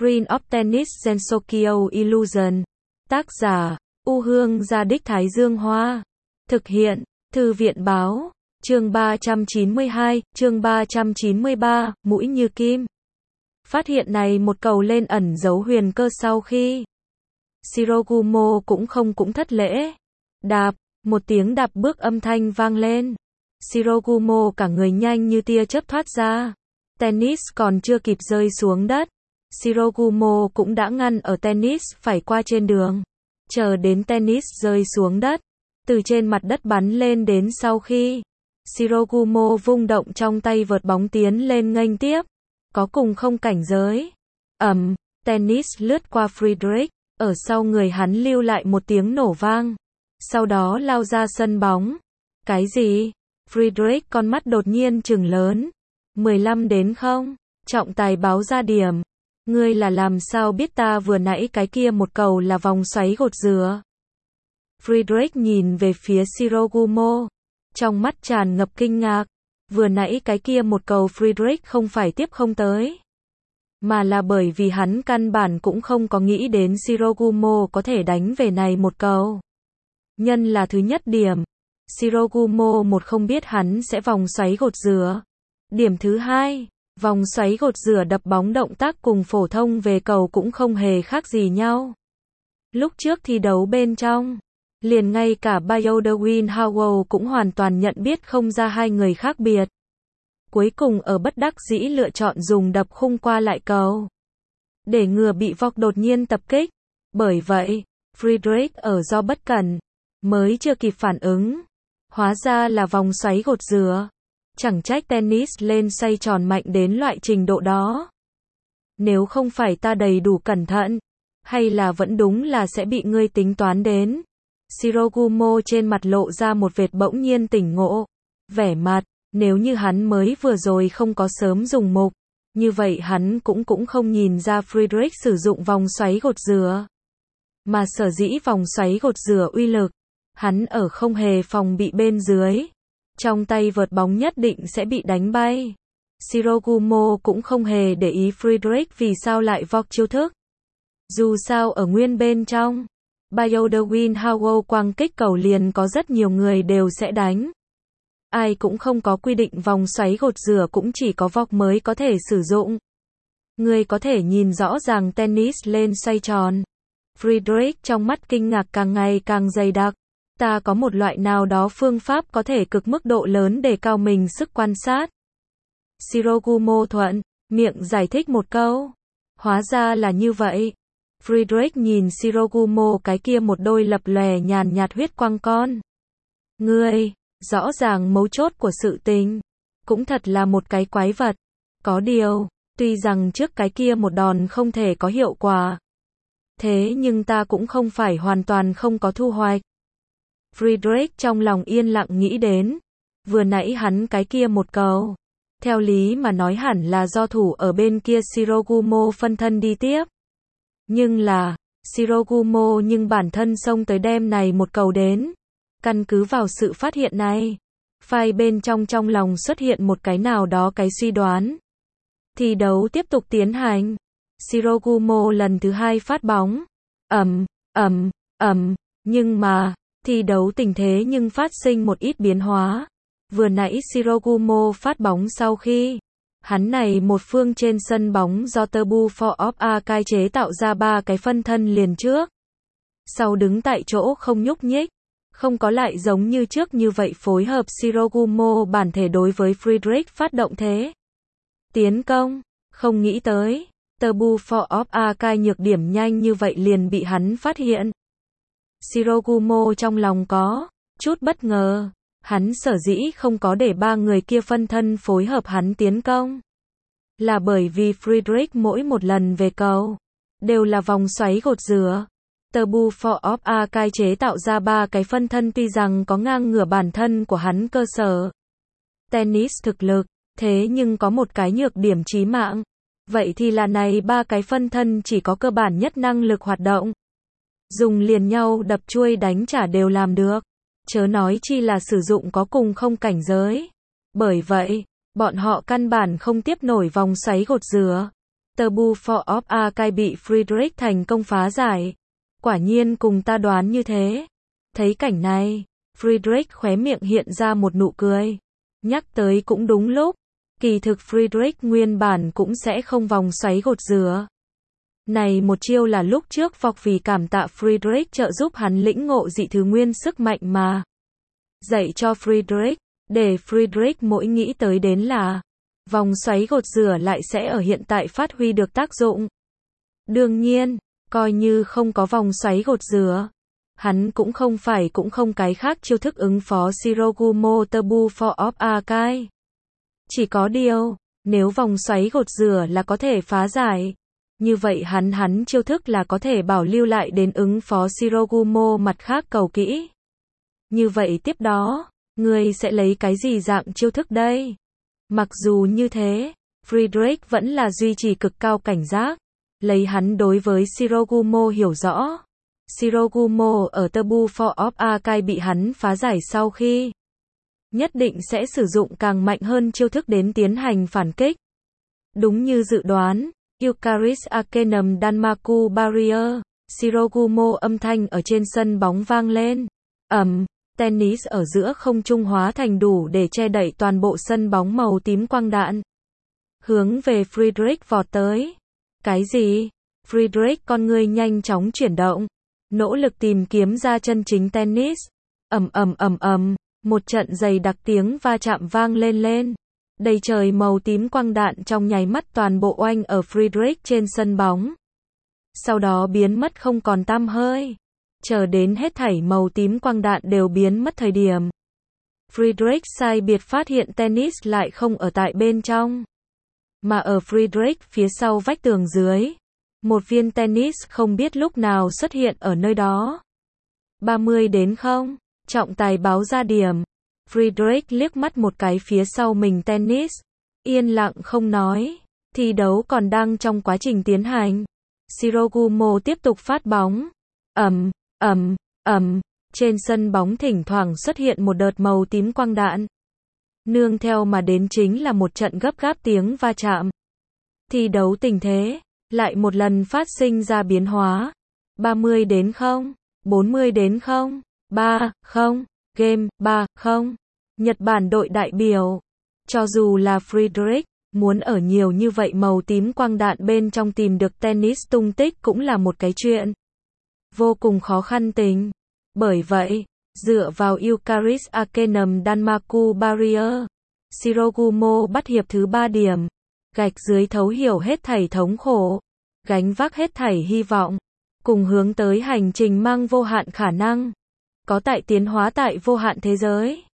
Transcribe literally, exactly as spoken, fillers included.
Screen of Tennis Gensokyo Illusion. Tác giả, U Hương Gia Đích Thái Dương Hoa. Thực hiện, Thư viện Báo. Chương ba trăm chín mươi hai, chương ba trăm chín mươi ba, mũi như kim. Phát hiện này một cầu lên ẩn dấu huyền cơ sau khi Shirogumo cũng không cũng thất lễ. Đạp, một tiếng đạp bước âm thanh vang lên. Shirogumo cả người nhanh như tia chớp thoát ra. Tennis còn chưa kịp rơi xuống đất, Shirogumo cũng đã ngăn ở tennis phải qua trên đường. Chờ đến tennis rơi xuống đất, từ trên mặt đất bắn lên đến sau khi Shirogumo vung động trong tay vợt bóng tiến lên nghênh tiếp. Có cùng không cảnh giới. Ầm, tennis lướt qua Friedrich, ở sau người hắn lưu lại một tiếng nổ vang. Sau đó lao ra sân bóng. Cái gì? Friedrich con mắt đột nhiên trừng lớn. mười lăm đến không. Trọng tài báo ra điểm. Ngươi là làm sao biết ta vừa nãy cái kia một cầu là vòng xoáy gột dừa? Friedrich nhìn về phía Shirogumo, trong mắt tràn ngập kinh ngạc. Vừa nãy cái kia một cầu Friedrich không phải tiếp không tới, mà là bởi vì hắn căn bản cũng không có nghĩ đến Shirogumo có thể đánh về này một cầu. Nhân là thứ nhất điểm, Shirogumo một không biết hắn sẽ vòng xoáy gột dừa. Điểm thứ hai, vòng xoáy gột dừa đập bóng động tác cùng phổ thông về cầu cũng không hề khác gì nhau. Lúc trước thi đấu bên trong, liền ngay cả Bayodewin Howell cũng hoàn toàn nhận biết không ra hai người khác biệt. Cuối cùng ở bất đắc dĩ lựa chọn dùng đập khung qua lại cầu, để ngừa bị vọc đột nhiên tập kích. Bởi vậy, Friedrich ở do bất cẩn, mới chưa kịp phản ứng. Hóa ra là vòng xoáy gột dừa. Chẳng trách tennis lên xoay tròn mạnh đến loại trình độ đó. Nếu không phải ta đầy đủ cẩn thận, hay là vẫn đúng là sẽ bị ngươi tính toán đến. Shirogumo trên mặt lộ ra một vệt bỗng nhiên tỉnh ngộ. Vẻ mặt, nếu như hắn mới vừa rồi không có sớm dùng mục, như vậy hắn cũng cũng không nhìn ra Friedrich sử dụng vòng xoáy gột dừa. Mà sở dĩ vòng xoáy gột dừa uy lực, hắn ở không hề phòng bị bên dưới. Trong tay vợt bóng nhất định sẽ bị đánh bay. Shirogumo cũng không hề để ý Friedrich vì sao lại vọc chiêu thức. Dù sao ở nguyên bên trong, Bayodewin Howell quang kích cầu liền có rất nhiều người đều sẽ đánh. Ai cũng không có quy định vòng xoáy gột dừa cũng chỉ có vọc mới có thể sử dụng. Người có thể nhìn rõ ràng tennis lên xoay tròn. Friedrich trong mắt kinh ngạc càng ngày càng dày đặc. Ta có một loại nào đó phương pháp có thể cực mức độ lớn để cao mình sức quan sát. Shirogumo thuận miệng giải thích một câu. Hóa ra là như vậy. Friedrich nhìn Shirogumo cái kia một đôi lập lòe nhàn nhạt huyết quang con. Ngươi, rõ ràng mấu chốt của sự tình, cũng thật là một cái quái vật. Có điều, tuy rằng trước cái kia một đòn không thể có hiệu quả, thế nhưng ta cũng không phải hoàn toàn không có thu hoạch. Friedrich trong lòng yên lặng nghĩ đến, vừa nãy hắn cái kia một cầu, theo lý mà nói hẳn là do thủ ở bên kia Shirogumo phân thân đi tiếp. Nhưng là, Shirogumo nhưng bản thân xông tới đem này một cầu đến. Căn cứ vào sự phát hiện này, phai bên trong trong lòng xuất hiện một cái nào đó cái suy đoán. Thi đấu tiếp tục tiến hành. Shirogumo lần thứ hai phát bóng. Ầm, ầm, ầm, nhưng mà, thi đấu tình thế nhưng phát sinh một ít biến hóa. Vừa nãy Shirogumo phát bóng sau khi hắn này một phương trên sân bóng do Tabu for of Akai chế tạo ra ba cái phân thân liền trước. Sau đứng tại chỗ không nhúc nhích, không có lại giống như trước như vậy phối hợp Shirogumo bản thể đối với Friedrich phát động thế tiến công. Không nghĩ tới, Tabu for of Akai nhược điểm nhanh như vậy liền bị hắn phát hiện. Shirogumo trong lòng có chút bất ngờ. Hắn sở dĩ không có để ba người kia phân thân phối hợp hắn tiến công, là bởi vì Friedrich mỗi một lần về cầu, đều là vòng xoáy gột dừa. Tabu for of Akai chế tạo ra ba cái phân thân tuy rằng có ngang ngửa bản thân của hắn cơ sở tennis thực lực, thế nhưng có một cái nhược điểm chí mạng. Vậy thì là này ba cái phân thân chỉ có cơ bản nhất năng lực hoạt động. Dùng liền nhau đập chuôi đánh trả đều làm được. Chớ nói chi là sử dụng có cùng không cảnh giới. Bởi vậy, bọn họ căn bản không tiếp nổi vòng xoáy gột dừa. Tabu for of Archive bị Friedrich thành công phá giải. Quả nhiên cùng ta đoán như thế. Thấy cảnh này, Friedrich khóe miệng hiện ra một nụ cười. Nhắc tới cũng đúng lúc. Kỳ thực Friedrich nguyên bản cũng sẽ không vòng xoáy gột rửa. Này một chiêu là lúc trước Vọc vì cảm tạ Friedrich trợ giúp hắn lĩnh ngộ dị thứ nguyên sức mạnh mà dạy cho Friedrich, để Friedrich mỗi nghĩ tới đến là vòng xoáy gột rửa lại sẽ ở hiện tại phát huy được tác dụng. Đương nhiên, coi như không có vòng xoáy gột rửa, hắn cũng không phải cũng không cái khác chiêu thức ứng phó Shirogumo Tabu for of Archive. Chỉ có điều, nếu vòng xoáy gột rửa là có thể phá giải, như vậy hắn hắn chiêu thức là có thể bảo lưu lại đến ứng phó Shirogumo mặt khác cầu kỹ. Như vậy tiếp đó, người sẽ lấy cái gì dạng chiêu thức đây? Mặc dù như thế, Friedrich vẫn là duy trì cực cao cảnh giác, lấy hắn đối với Shirogumo hiểu rõ. Shirogumo ở Tabu for of Archive bị hắn phá giải sau khi nhất định sẽ sử dụng càng mạnh hơn chiêu thức đến tiến hành phản kích. Đúng như dự đoán, Eucharis Arcanum Danmaku Barrier, Shirogumo âm thanh ở trên sân bóng vang lên. Ầm, tennis ở giữa không trung hóa thành đủ để che đậy toàn bộ sân bóng màu tím quang đạn. Hướng về Friedrich vọt tới. Cái gì? Friedrich con người nhanh chóng chuyển động, nỗ lực tìm kiếm ra chân chính tennis. Ầm ầm ầm ầm, một trận dày đặc tiếng va chạm vang lên lên. Đầy trời màu tím quang đạn trong nháy mắt toàn bộ oanh ở Friedrich trên sân bóng. Sau đó biến mất không còn tăm hơi. Chờ đến hết thảy màu tím quang đạn đều biến mất thời điểm. Friedrich sai biệt phát hiện tennis lại không ở tại bên trong, mà ở Friedrich phía sau vách tường dưới. Một viên tennis không biết lúc nào xuất hiện ở nơi đó. ba mươi đến không, trọng tài báo ra điểm. Friedrich liếc mắt một cái phía sau mình tennis. Yên lặng không nói. Thi đấu còn đang trong quá trình tiến hành. Shirogumo tiếp tục phát bóng. Ầm, ầm, ầm. Trên sân bóng thỉnh thoảng xuất hiện một đợt màu tím quang đạn. Nương theo mà đến chính là một trận gấp gáp tiếng va chạm. Thi đấu tình thế lại một lần phát sinh ra biến hóa. ba mươi đến không, bốn mươi đến không, ba không, game ba không. Nhật Bản đội đại biểu. Cho dù là Friedrich, muốn ở nhiều như vậy màu tím quang đạn bên trong tìm được tennis tung tích cũng là một cái chuyện vô cùng khó khăn tình. Bởi vậy, dựa vào Eucharis Arcanum Danmaku Barrier, Shirogumo bắt hiệp thứ ba điểm. Gạch dưới thấu hiểu hết thảy thống khổ, gánh vác hết thảy hy vọng, cùng hướng tới hành trình mang vô hạn khả năng, có tại tiến hóa tại vô hạn thế giới.